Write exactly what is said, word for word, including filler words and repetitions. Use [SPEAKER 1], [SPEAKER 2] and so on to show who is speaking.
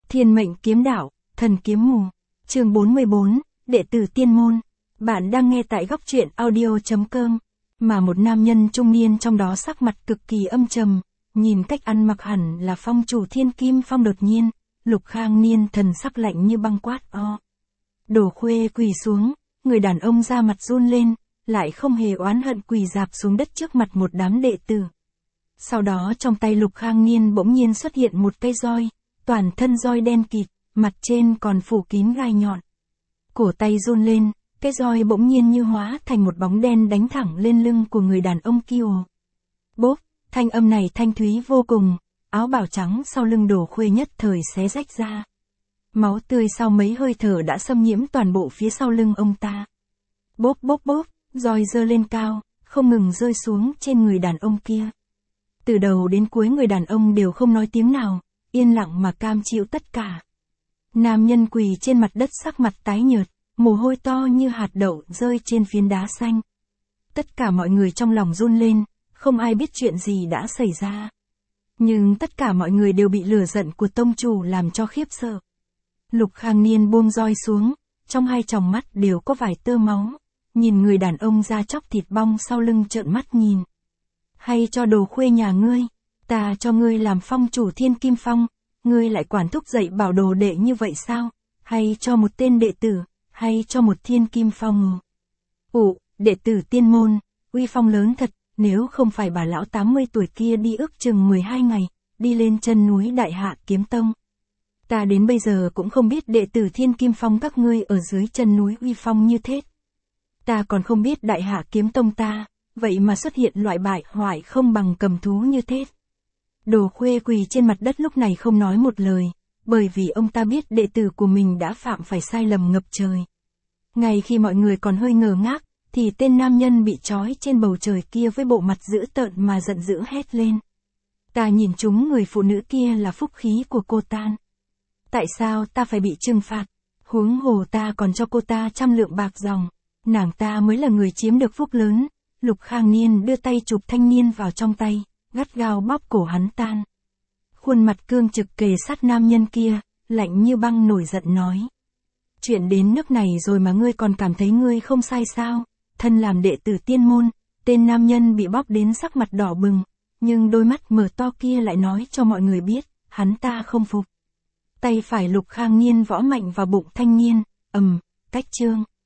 [SPEAKER 1] Thiên mệnh kiếm đạo, thần kiếm mù. Chương bốn mươi bốn, đệ tử tiên môn. Bạn đang nghe tại góc truyện audio chấm com. Mà một nam nhân trung niên trong đó sắc mặt cực kỳ âm trầm, nhìn cách ăn mặc hẳn là phong chủ Thiên Kim Phong. Đột nhiên, Lục Khang Niên thần sắc lạnh như băng quát o. Đồ Khuê quỳ xuống, người đàn ông ra mặt run lên, lại không hề oán hận quỳ rạp xuống đất trước mặt một đám đệ tử. Sau đó trong tay Lục Khang Niên bỗng nhiên xuất hiện một cây roi, toàn thân roi đen kịt, mặt trên còn phủ kín gai nhọn. Cổ tay run lên, cái roi bỗng nhiên như hóa thành một bóng đen đánh thẳng lên lưng của người đàn ông kia. Bốp, thanh âm này thanh thúy vô cùng, áo bào trắng sau lưng Đồ Khuê nhất thời xé rách ra. Máu tươi sau mấy hơi thở đã xâm nhiễm toàn bộ phía sau lưng ông ta. Bốp bốp bốp, roi giơ lên cao, không ngừng rơi xuống trên người đàn ông kia. Từ đầu đến cuối người đàn ông đều không nói tiếng nào, yên lặng mà cam chịu tất cả. Nam nhân quỳ trên mặt đất sắc mặt tái nhợt, mồ hôi to như hạt đậu rơi trên phiến đá xanh. Tất cả mọi người trong lòng run lên, không ai biết chuyện gì đã xảy ra. Nhưng tất cả mọi người đều bị lửa giận của tông chủ làm cho khiếp sợ. Lục Khang Niên buông roi xuống, trong hai tròng mắt đều có vài tơ máu, nhìn người đàn ông da chóc thịt bong sau lưng trợn mắt nhìn. Hay cho Đồ Khuê nhà ngươi, ta cho ngươi làm phong chủ Thiên Kim Phong, ngươi lại quản thúc dạy bảo đồ đệ như vậy sao? Hay cho một tên đệ tử, hay cho một Thiên Kim Phong? Ủ, đệ tử tiên môn, uy phong lớn thật, nếu không phải bà lão tám mươi tuổi kia đi ước chừng mười hai ngày, đi lên chân núi Đại Hạ Kiếm Tông. Ta đến bây giờ cũng không biết đệ tử Thiên Kim Phong các ngươi ở dưới chân núi uy phong như thế. Ta còn không biết Đại Hạ Kiếm Tông ta, vậy mà xuất hiện loại bại hoại không bằng cầm thú như thế. Đồ Khuê quỳ trên mặt đất lúc này không nói một lời, bởi vì ông ta biết đệ tử của mình đã phạm phải sai lầm ngập trời. Ngay khi mọi người còn hơi ngờ ngác, thì tên nam nhân bị trói trên bầu trời kia với bộ mặt dữ tợn mà giận dữ hét lên. Ta nhìn chúng người phụ nữ kia là phúc khí của cô ta. Tại sao ta phải bị trừng phạt? Huống hồ ta còn cho cô ta trăm lượng bạc dòng. Nàng ta mới là người chiếm được phúc lớn. Lục Khang Niên đưa tay chụp thanh niên vào trong tay, gắt gao bóp cổ hắn tan. Khuôn mặt cương trực kề sát nam nhân kia, lạnh như băng nổi giận nói. Chuyện đến nước này rồi mà ngươi còn cảm thấy ngươi không sai sao? Thân làm đệ tử tiên môn, tên nam nhân bị bóp đến sắc mặt đỏ bừng, nhưng đôi mắt mở to kia lại nói cho mọi người biết, hắn ta không phục. Tay phải Lục Khang Niên võ mạnh vào bụng thanh niên, ầm, cách chương.